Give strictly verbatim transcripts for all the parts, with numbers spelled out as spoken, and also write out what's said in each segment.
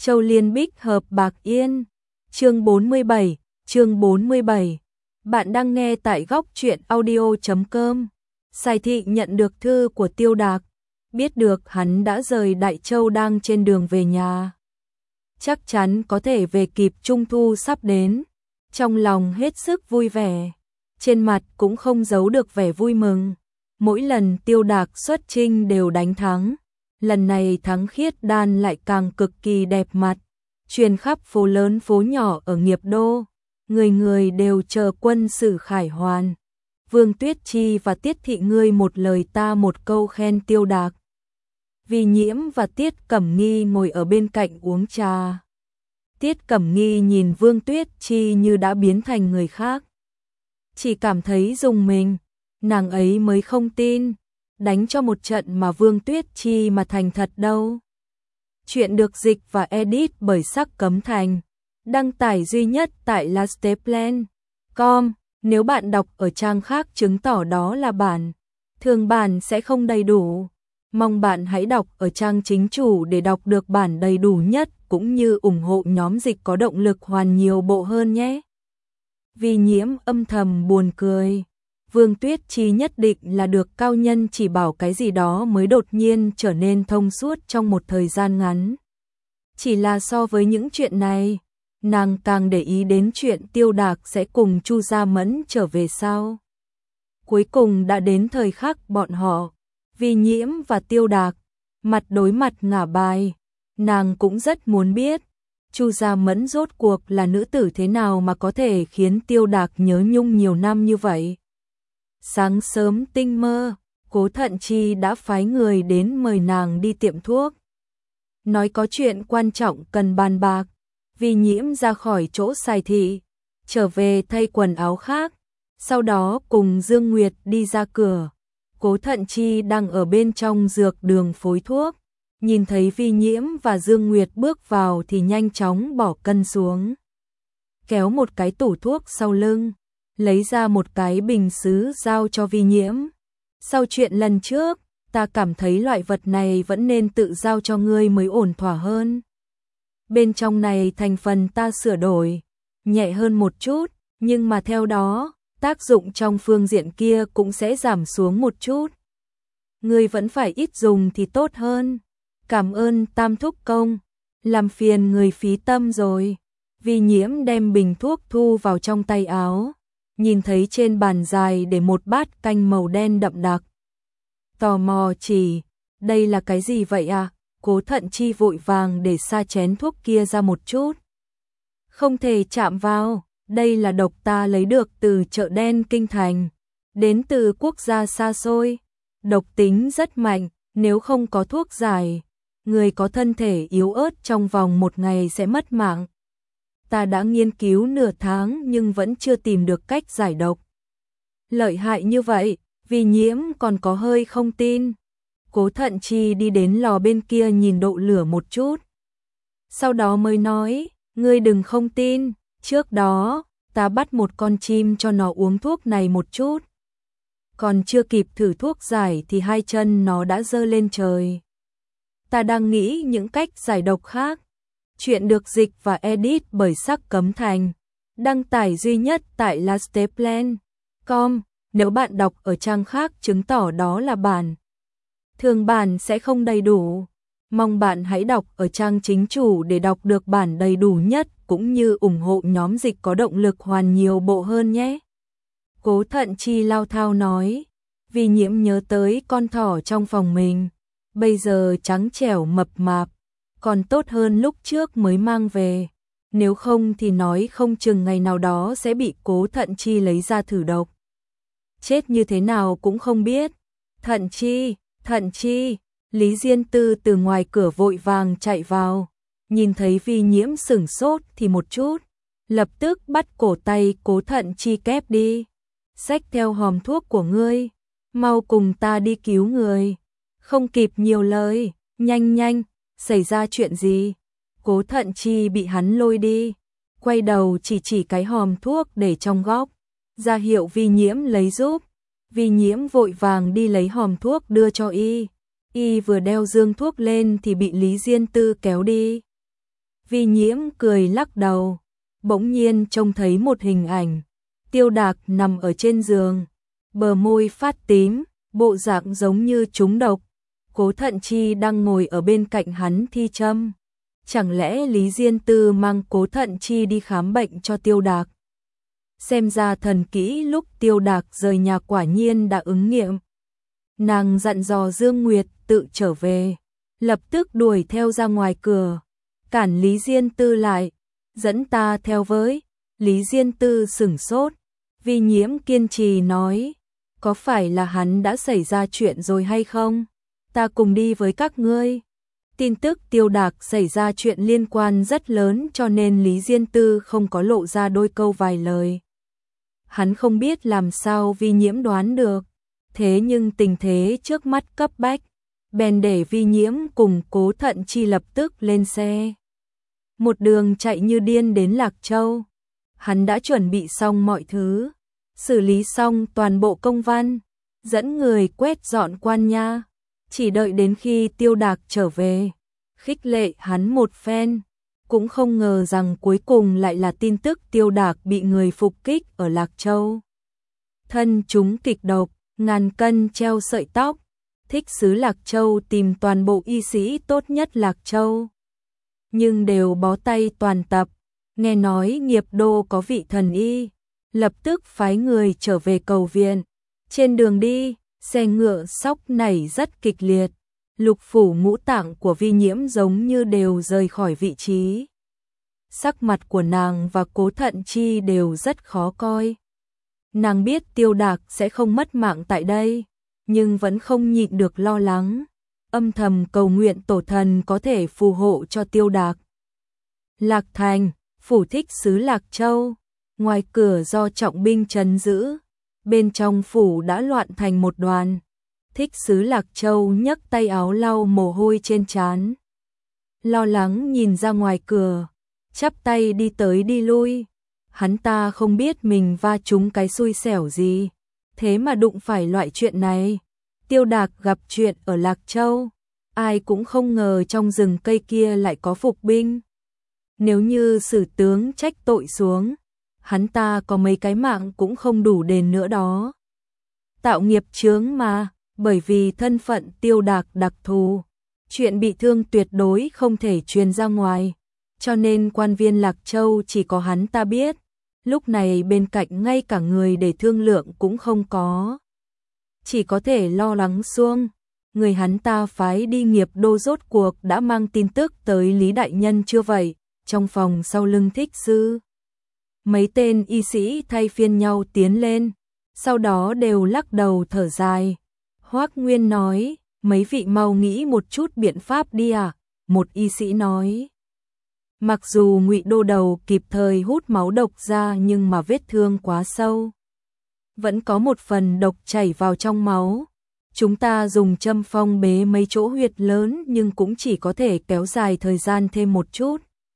Châu Liên Bích hợp bạc yên. Chương bốn mươi bảy, chương bốn mươi bảy. Bạn đang nghe tại góc truyện audio chấm com. Sài Thị nhận được thư của Tiêu Đạc, biết được hắn đã rời Đại Châu đang trên đường về nhà. Chắc chắn có thể về kịp Trung thu sắp đến. Trong lòng hết sức vui vẻ, trên mặt cũng không giấu được vẻ vui mừng. Mỗi lần Tiêu Đạc xuất chinh đều đánh thắng. Lần này thắng khiết đan lại càng cực kỳ đẹp mặt, truyền khắp phố lớn phố nhỏ ở Nghiệp Đô, người người đều chờ quân sử khải hoàn. Vương Tuyết Chi và Tiết Thị ngươi một lời ta một câu khen Tiêu Đạc. Vì Nhiễm và Tiết Cẩm Nghi ngồi ở bên cạnh uống trà. Tiết Cẩm Nghi nhìn Vương Tuyết Chi như đã biến thành người khác, chỉ cảm thấy rùng mình, nàng ấy mới không tin. Đánh cho một trận mà Vương Tuyết Chi mà thành thật đâu. Chuyện được dịch và edit bởi Sắc Cấm Thành, đăng tải duy nhất tại lasteplan chấm com. Nếu bạn đọc ở trang khác chứng tỏ đó là bản thường bản sẽ không đầy đủ. Mong bạn hãy đọc ở trang chính chủ để đọc được bản đầy đủ nhất, cũng như ủng hộ nhóm dịch có động lực hoàn nhiều bộ hơn nhé. Vì Nhiễm âm thầm buồn cười. Vương Tuyết Chi nhất định là được cao nhân chỉ bảo cái gì đó mới đột nhiên trở nên thông suốt trong một thời gian ngắn. Chỉ là so với những chuyện này, nàng càng để ý đến chuyện Tiêu Đạc sẽ cùng Chu Gia Mẫn trở về sau. Cuối cùng đã đến thời khắc bọn họ, Vì Nhiễm và Tiêu Đạc mặt đối mặt ngả bài. Nàng cũng rất muốn biết Chu Gia Mẫn rốt cuộc là nữ tử thế nào mà có thể khiến Tiêu Đạc nhớ nhung nhiều năm như vậy. Sáng sớm tinh mơ, Cố Thận Chi đã phái người đến mời nàng đi tiệm thuốc. Nói có chuyện quan trọng cần bàn bạc. Vì Nhiễm ra khỏi chỗ Sài Thị, trở về thay quần áo khác, sau đó cùng Dương Nguyệt đi ra cửa. Cố Thận Chi đang ở bên trong dược đường phối thuốc, nhìn thấy Vi Nhiễm và Dương Nguyệt bước vào thì nhanh chóng bỏ cân xuống, kéo một cái tủ thuốc sau lưng, lấy ra một cái bình sứ giao cho Vi Nhiễm. Sau chuyện lần trước, ta cảm thấy loại vật này vẫn nên tự giao cho ngươi mới ổn thỏa hơn. Bên trong này thành phần ta sửa đổi, nhẹ hơn một chút, nhưng mà theo đó, tác dụng trong phương diện kia cũng sẽ giảm xuống một chút. Ngươi vẫn phải ít dùng thì tốt hơn. Cảm ơn Tam thúc công, làm phiền người phí tâm rồi. Vi Nhiễm đem bình thuốc thu vào trong tay áo, nhìn thấy trên bàn dài để một bát canh màu đen đậm đặc. Tò mò chỉ, đây là cái gì vậy à? Cố Thận Chi vội vàng để xa chén thuốc kia ra một chút. Không thể chạm vào, đây là độc ta lấy được từ chợ đen kinh thành, đến từ quốc gia xa xôi. Độc tính rất mạnh, nếu không có thuốc giải, người có thân thể yếu ớt trong vòng một ngày sẽ mất mạng. Ta đã nghiên cứu nửa tháng nhưng vẫn chưa tìm được cách giải độc. Lợi hại như vậy, Vì Nhiễm còn có hơi không tin. Cố Thận Chi đi đến lò bên kia nhìn độ lửa một chút, sau đó mới nói, ngươi đừng không tin, trước đó, ta bắt một con chim cho nó uống thuốc này một chút. Còn chưa kịp thử thuốc giải thì hai chân nó đã giơ lên trời. Ta đang nghĩ những cách giải độc khác. Chuyện được dịch và edit bởi Sắc Cấm Thành, đăng tải duy nhất tại lasteplan chấm com. Nếu bạn đọc ở trang khác chứng tỏ đó là bản thường bản sẽ không đầy đủ. Mong bạn hãy đọc ở trang chính chủ để đọc được bản đầy đủ nhất, cũng như ủng hộ nhóm dịch có động lực hoàn nhiều bộ hơn nhé. Cố Thận Chi lao thao nói. Vì Nhiễm nhớ tới con thỏ trong phòng mình, bây giờ trắng trẻo mập mạp, còn tốt hơn lúc trước mới mang về. Nếu không thì nói không chừng ngày nào đó sẽ bị Cố Thận Chi lấy ra thử độc. Chết như thế nào cũng không biết. Thận Chi, Thận Chi, Lý Diên Tư từ ngoài cửa vội vàng chạy vào, nhìn thấy Vi Nhiễm sửng sốt thì một chút, lập tức bắt cổ tay Cố Thận Chi kép đi. Xách theo hòm thuốc của ngươi, mau cùng ta đi cứu người. Không kịp nhiều lời, nhanh nhanh, xảy ra chuyện gì? Cố Thận Chi bị hắn lôi đi, quay đầu chỉ chỉ cái hòm thuốc để trong góc, ra hiệu Vi Nhiễm lấy giúp. Vi Nhiễm vội vàng đi lấy hòm thuốc đưa cho y. Y vừa đeo dương thuốc lên thì bị Lý Diên Tư kéo đi. Vi Nhiễm cười lắc đầu, bỗng nhiên trông thấy một hình ảnh, Tiêu Đạc nằm ở trên giường, bờ môi phát tím, bộ dạng giống như trúng độc. Cố Thận Chi đang ngồi ở bên cạnh hắn thi châm. Chẳng lẽ Lý Diên Tư mang Cố Thận Chi đi khám bệnh cho Tiêu Đạc? Xem ra thần kỹ lúc Tiêu Đạc rời nhà quả nhiên đã ứng nghiệm. Nàng dặn dò Dương Nguyệt tự trở về, lập tức đuổi theo ra ngoài cửa, cản Lý Diên Tư lại, dẫn ta theo với. Lý Diên Tư sửng sốt, Vi Nhiễm kiên trì nói, có phải là hắn đã xảy ra chuyện rồi hay không? Ta cùng đi với các ngươi. Tin tức Tiêu Đạc xảy ra chuyện liên quan rất lớn cho nên Lý Diên Tư không có lộ ra đôi câu vài lời. Hắn không biết làm sao Vi Nhiễm đoán được, thế nhưng tình thế trước mắt cấp bách, bèn để Vi Nhiễm cùng Cố Thận Chi lập tức lên xe. Một đường chạy như điên đến Lạc Châu. Hắn đã chuẩn bị xong mọi thứ, xử lý xong toàn bộ công văn, dẫn người quét dọn quan nha, chỉ đợi đến khi Tiêu Đạc trở về, khích lệ hắn một phen, cũng không ngờ rằng cuối cùng lại là tin tức Tiêu Đạc bị người phục kích ở Lạc Châu. Thân chúng kịch độc, ngàn cân treo sợi tóc, Thích Sứ Lạc Châu tìm toàn bộ y sĩ tốt nhất Lạc Châu, nhưng đều bó tay toàn tập. Nghe nói Nghiệp Đô có vị thần y, lập tức phái người trở về cầu viện. Trên đường đi, xe ngựa sóc nảy rất kịch liệt, lục phủ ngũ tạng của Vi Nhiễm giống như đều rời khỏi vị trí. Sắc mặt của nàng và Cố Thận Chi đều rất khó coi. Nàng biết Tiêu Đạc sẽ không mất mạng tại đây, nhưng vẫn không nhịn được lo lắng, âm thầm cầu nguyện tổ thần có thể phù hộ cho Tiêu Đạc. Lạc Thành, phủ Thích Sứ Lạc Châu, ngoài cửa do trọng binh trấn giữ, bên trong phủ đã loạn thành một đoàn. Thích Sứ Lạc Châu nhấc tay áo lau mồ hôi trên trán, lo lắng nhìn ra ngoài cửa, chắp tay đi tới đi lui. Hắn ta không biết mình va trúng cái xui xẻo gì, thế mà đụng phải loại chuyện này. Tiêu Đạc gặp chuyện ở Lạc Châu, ai cũng không ngờ trong rừng cây kia lại có phục binh. Nếu như sử tướng trách tội xuống, hắn ta có mấy cái mạng cũng không đủ đền nữa đó. Tạo nghiệp chướng mà, bởi vì thân phận Tiêu Đạc đặc thù, chuyện bị thương tuyệt đối không thể truyền ra ngoài, cho nên quan viên Lạc Châu chỉ có hắn ta biết. Lúc này bên cạnh ngay cả người để thương lượng cũng không có, chỉ có thể lo lắng xuông. Người hắn ta phái đi Nghiệp Đô rốt cuộc đã mang tin tức tới Lý đại nhân chưa vậy? Trong phòng sau lưng Thích Sư, mấy tên y sĩ thay phiên nhau tiến lên, sau đó đều lắc đầu thở dài. Hoắc Nguyên nói, mấy vị mau nghĩ một chút biện pháp đi à? Một y sĩ nói, mặc dù Ngụy Đô Đầu kịp thời hút máu độc ra nhưng mà vết thương quá sâu, vẫn có một phần độc chảy vào trong máu. Chúng ta dùng châm phong bế mấy chỗ huyệt lớn nhưng cũng chỉ có thể kéo dài thời gian thêm một chút.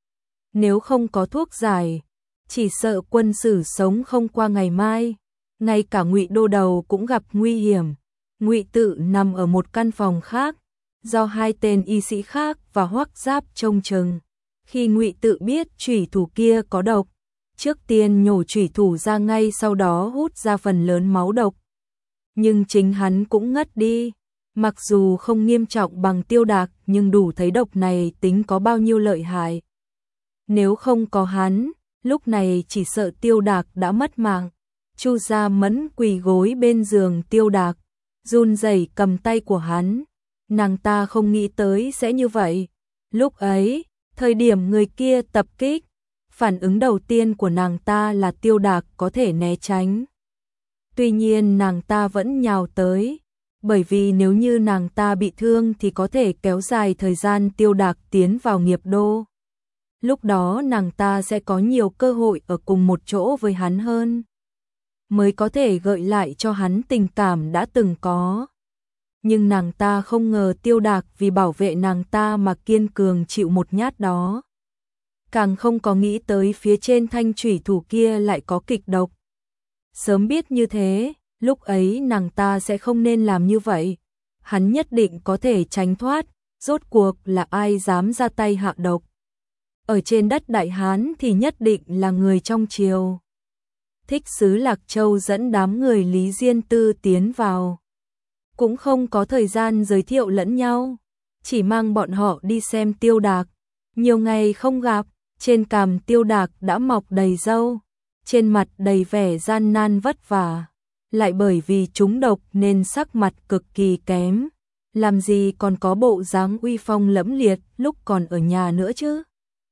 Nếu không có thuốc giải, chỉ sợ quân sử sống không qua ngày mai. Ngay cả Ngụy Đô Đầu cũng gặp nguy hiểm. Ngụy Tự nằm ở một căn phòng khác, do hai tên y sĩ khác và Hoắc Giáp trông chừng. Khi Ngụy Tự biết chủy thủ kia có độc, trước tiên nhổ chủy thủ ra ngay sau đó hút ra phần lớn máu độc. Nhưng chính hắn cũng ngất đi. Mặc dù không nghiêm trọng bằng Tiêu Đạc nhưng đủ thấy độc này tính có bao nhiêu lợi hại. Nếu không có hắn, lúc này chỉ sợ Tiêu Đạc đã mất mạng. Chu Gia Mẫn quỳ gối bên giường Tiêu Đạc, run rẩy cầm tay của hắn. Nàng ta không nghĩ tới sẽ như vậy. Lúc ấy, thời điểm người kia tập kích, phản ứng đầu tiên của nàng ta là Tiêu Đạc có thể né tránh. Tuy nhiên nàng ta vẫn nhào tới, bởi vì nếu như nàng ta bị thương thì có thể kéo dài thời gian Tiêu Đạc tiến vào Nghiệp Đô. Lúc đó nàng ta sẽ có nhiều cơ hội ở cùng một chỗ với hắn hơn, mới có thể gợi lại cho hắn tình cảm đã từng có. Nhưng nàng ta không ngờ Tiêu Đạc vì bảo vệ nàng ta mà kiên cường chịu một nhát đó. Càng không có nghĩ tới phía trên thanh chủy thủ kia lại có kịch độc. Sớm biết như thế, lúc ấy nàng ta sẽ không nên làm như vậy. Hắn nhất định có thể tránh thoát, rốt cuộc là ai dám ra tay hạ độc. ở trên đất Đại Hán thì nhất định là người trong triều. Thích sứ Lạc Châu dẫn đám người Lý Diên Tư tiến vào. Cũng không có thời gian giới thiệu lẫn nhau, chỉ mang bọn họ đi xem Tiêu Đạc. Nhiều ngày không gặp, trên cằm Tiêu Đạc đã mọc đầy râu, trên mặt đầy vẻ gian nan vất vả, lại bởi vì trúng độc nên sắc mặt cực kỳ kém, làm gì còn có bộ dáng uy phong lẫm liệt lúc còn ở nhà nữa chứ.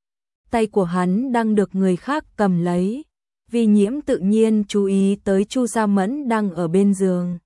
Tay của hắn đang được người khác cầm lấy, Vi Nhiễm tự nhiên chú ý tới Chu Gia Mẫn đang ở bên giường.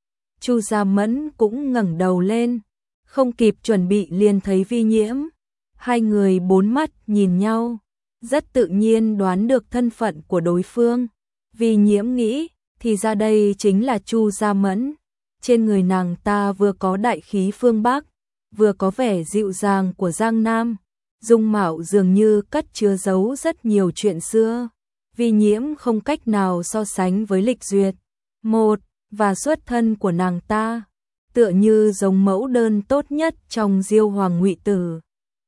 Chu Gia Mẫn cũng ngẩng đầu lên, không kịp chuẩn bị liền thấy Vi Nhiễm. Hai người bốn mắt nhìn nhau, rất tự nhiên đoán được thân phận của đối phương. Vi Nhiễm nghĩ, thì ra đây chính là Chu Gia Mẫn. Trên người nàng ta vừa có đại khí phương Bắc, vừa có vẻ dịu dàng của Giang Nam, dung mạo dường như cất chứa giấu rất nhiều chuyện xưa. Vi Nhiễm không cách nào so sánh với Lịch Duyệt. Một, và xuất thân của nàng ta, tựa như giống mẫu đơn tốt nhất trong Diêu Hoàng Ngụy Tử.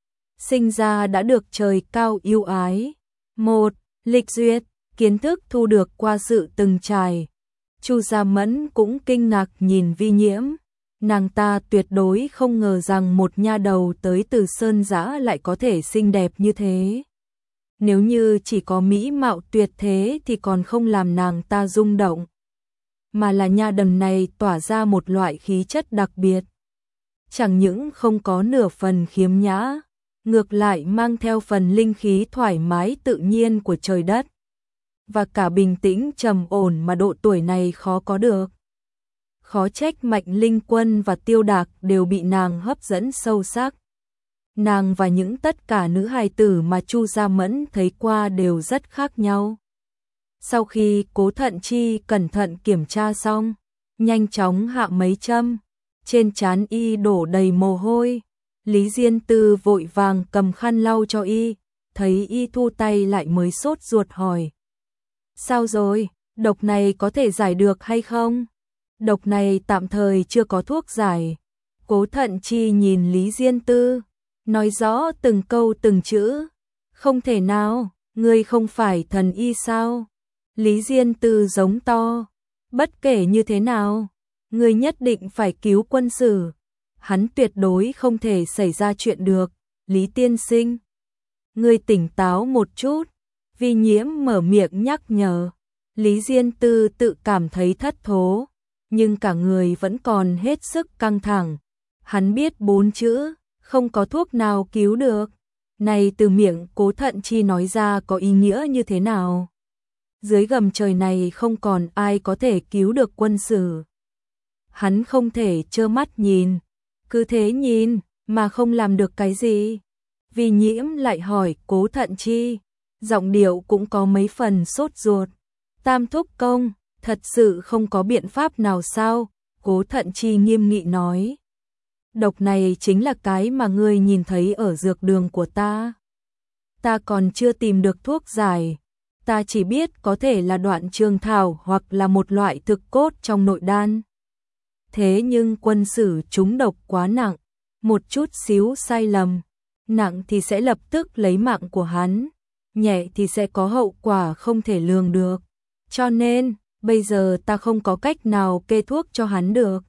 Sinh ra đã được trời cao yêu ái. Một, Lịch Duyệt, kiến thức thu được qua sự từng trải. Chu Gia Mẫn cũng kinh ngạc nhìn Vi Nhiễm. Nàng ta tuyệt đối không ngờ rằng một nha đầu tới từ Sơn Giã lại có thể xinh đẹp như thế. Nếu như chỉ có mỹ mạo tuyệt thế thì còn không làm nàng ta rung động. Mà là nha đầu này tỏa ra một loại khí chất đặc biệt. Chẳng những không có nửa phần khiếm nhã, ngược lại mang theo phần linh khí thoải mái tự nhiên của trời đất. Và cả bình tĩnh trầm ổn mà độ tuổi này khó có được. Khó trách Mạnh Linh Quân và Tiêu Đạc đều bị nàng hấp dẫn sâu sắc. Nàng và những tất cả nữ hài tử mà Chu Gia Mẫn thấy qua đều rất khác nhau. Sau khi Cố Thận Chi cẩn thận kiểm tra xong, nhanh chóng hạ mấy châm, trên trán y đổ đầy mồ hôi. Lý Diên Tư vội vàng cầm khăn lau cho y, thấy y thu tay lại mới sốt ruột hỏi. Sao rồi, độc này có thể giải được hay không? Độc này tạm thời chưa có thuốc giải. Cố Thận Chi nhìn Lý Diên Tư, nói rõ từng câu từng chữ. Không thể nào, ngươi không phải thần y sao? Lý Diên Tư giống to, bất kể như thế nào, ngươi nhất định phải cứu Quân Sử. Hắn tuyệt đối không thể xảy ra chuyện được. Lý tiên sinh, ngươi tỉnh táo một chút. Vi Nhiễm mở miệng nhắc nhở. Lý Diên Tư tự cảm thấy thất thố, nhưng cả người vẫn còn hết sức căng thẳng. Hắn biết bốn chữ, không có thuốc nào cứu được. Này từ miệng Cố Thận Chi nói ra có ý nghĩa như thế nào? Dưới gầm trời này không còn ai có thể cứu được Quân Sử. Hắn không thể trơ mắt nhìn, cứ thế nhìn mà không làm được cái gì. Vi Nhiễm lại hỏi Cố Thận Chi, giọng điệu cũng có mấy phần sốt ruột. Tam thúc công, thật sự không có biện pháp nào sao? Cố Thận Chi nghiêm nghị nói. Độc này chính là cái mà ngươi nhìn thấy ở dược đường của ta. Ta còn chưa tìm được thuốc giải. Ta chỉ biết có thể là đoạn trường thảo hoặc là một loại thực cốt trong nội đan. Thế nhưng Quân Sử trúng độc quá nặng, một chút xíu sai lầm, nặng thì sẽ lập tức lấy mạng của hắn, nhẹ thì sẽ có hậu quả không thể lường được. Cho nên, bây giờ ta không có cách nào kê thuốc cho hắn được.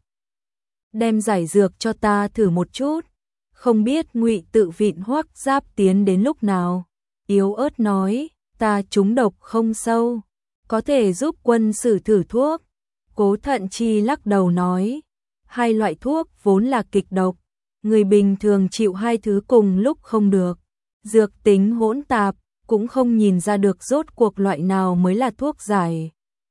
Đem giải dược cho ta thử một chút. Không biết Ngụy Tự Vịn Hoắc Giáp tiến đến lúc nào. Yếu ớt nói, ta trúng độc không sâu, có thể giúp Quân Sử thử thuốc. Cố Thận Chi lắc đầu nói, hai loại thuốc vốn là kịch độc, người bình thường chịu hai thứ cùng lúc không được. Dược tính hỗn tạp, cũng không nhìn ra được rốt cuộc loại nào mới là thuốc giải.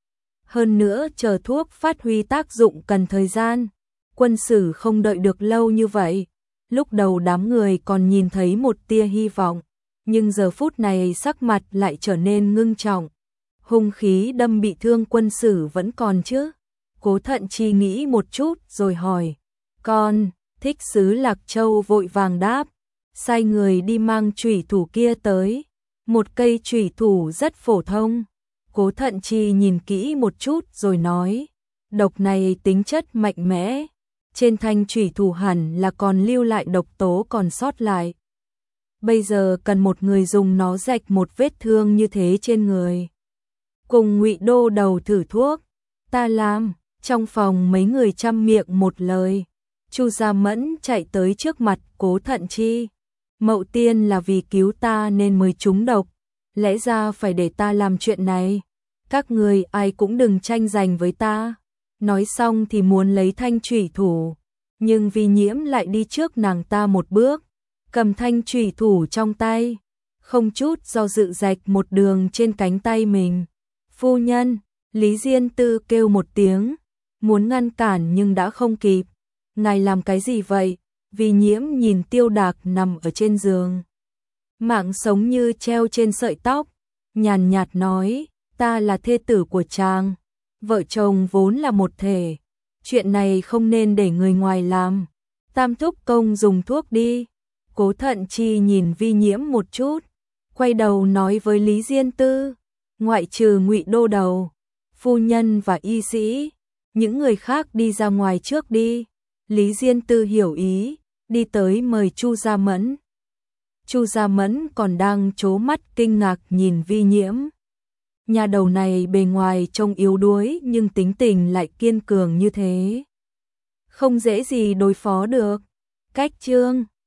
Hơn nữa chờ thuốc phát huy tác dụng cần thời gian. Quân Sử không đợi được lâu như vậy. Lúc đầu đám người còn nhìn thấy một tia hy vọng, nhưng giờ phút này sắc mặt lại trở nên ngưng trọng. Hung khí đâm bị thương Quân Sử vẫn còn chứ? Cố Thận Chi nghĩ một chút rồi hỏi. Con, Thích sứ Lạc Châu vội vàng đáp, sai người đi mang chủy thủ kia tới. Một cây chủy thủ rất phổ thông. Cố Thận Chi nhìn kỹ một chút rồi nói, độc này tính chất mạnh mẽ, trên thanh chủy thủ hẳn là còn lưu lại độc tố còn sót lại. bây giờ cần một người dùng nó rạch một vết thương như thế trên người. Cùng Ngụy Đô đầu thử thuốc, ta làm. Trong phòng mấy người chăm miệng một lời. Chu Gia Mẫn chạy tới trước mặt Cố Thận Chi. Mậu Tiên là vì cứu ta nên mới trúng độc, lẽ ra phải để ta làm chuyện này. Các người ai cũng đừng tranh giành với ta. Nói xong thì muốn lấy thanh chủy thủ, nhưng Vi Nhiễm lại đi trước nàng ta một bước, cầm thanh chủy thủ trong tay, không chút do dự rạch một đường trên cánh tay mình. Phu nhân, Lý Diên Tư kêu một tiếng, muốn ngăn cản nhưng đã không kịp. Ngài làm cái gì vậy? Vi Nhiễm nhìn Tiêu Đạc nằm ở trên giường, mạng sống như treo trên sợi tóc, nhàn nhạt nói, ta là thê tử của chàng, vợ chồng vốn là một thể, chuyện này không nên để người ngoài làm. Tam thúc công dùng thuốc đi. Cố Thận Chi nhìn Vi Nhiễm một chút, quay đầu nói với Lý Diên Tư, ngoại trừ Ngụy Đô đầu, phu nhân và y sĩ, những người khác đi ra ngoài trước đi. Lý Diên Tư hiểu ý, đi tới mời Chu Gia Mẫn. Chu Gia Mẫn còn đang trố mắt kinh ngạc nhìn Vi Nhiễm. Nhà đầu này bề ngoài trông yếu đuối nhưng tính tình lại kiên cường như thế, không dễ gì đối phó được. Cách chương